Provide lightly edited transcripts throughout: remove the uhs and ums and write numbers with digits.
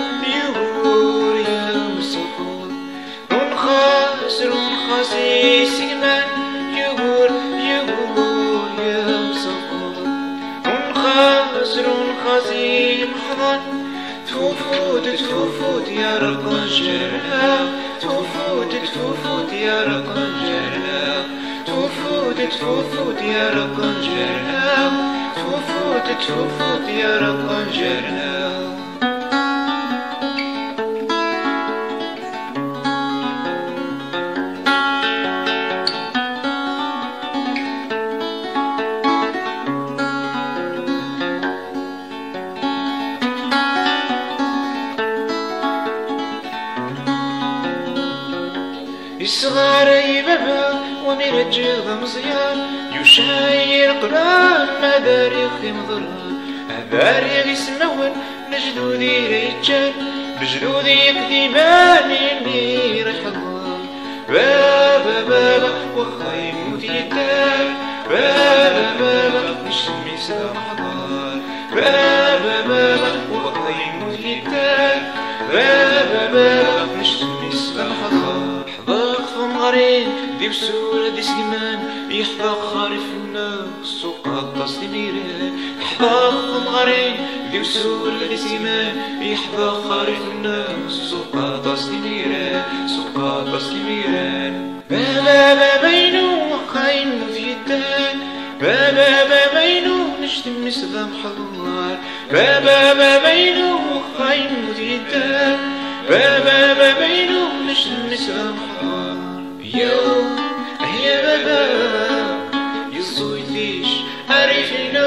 يغور يا مسافر خاسر خاسي سجمان يغور يا مسافر خاسر خاسي محضن تفوت يا رقنجرة تفوت يا رقنجرة تفوت يا رقنجرة تفوت يا رقنجرة الصغار يبابا وميرجل مزيان يشاير قران مداريخ مضران أباريغ يسمون لجدودي ريتشان بجدودي قديمان إني ريح الله بابا وخا يموت يتار بابا نشمي سلام حضار بابا وخا يموت يتار بابا نشمي سلام حضار غرين دي بسورة دي سجمان يحفظ خارف الناس وقاطس دي ميران يحفظ غرين دي بسورة دي سجمان يحفظ خارف الناس وقاطس دي ميران بابا بينو وخاين مفيدان بابا بينو نشتم سلام حضار بابا بينو وخاين مفيدان بابا بينو نشتم سلام حضار يوم يا بابا يزويليش عارفينو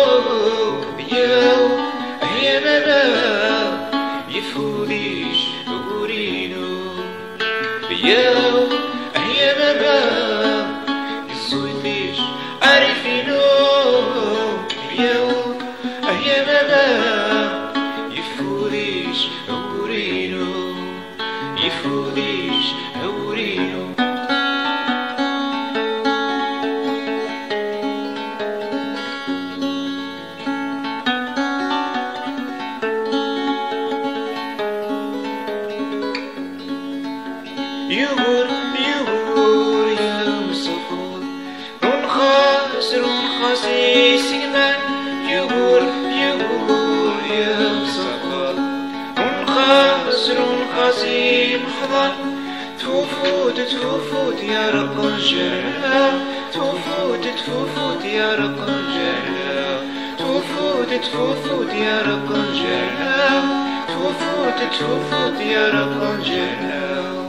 يوم يا بابا يفوديش غورينو يوم يا بابا يزويليش عارفينو يوم يا بابا يفوديش غورينو يفوديش غورينو يغور يا مسافر خاسر خاسي سجمان يغور يا مسافر خاسر خاسي محضن تفوت يا رقنجرة تفوت يا رقنجرة تفوت يا رقنجرة تفوت يا رقنجرة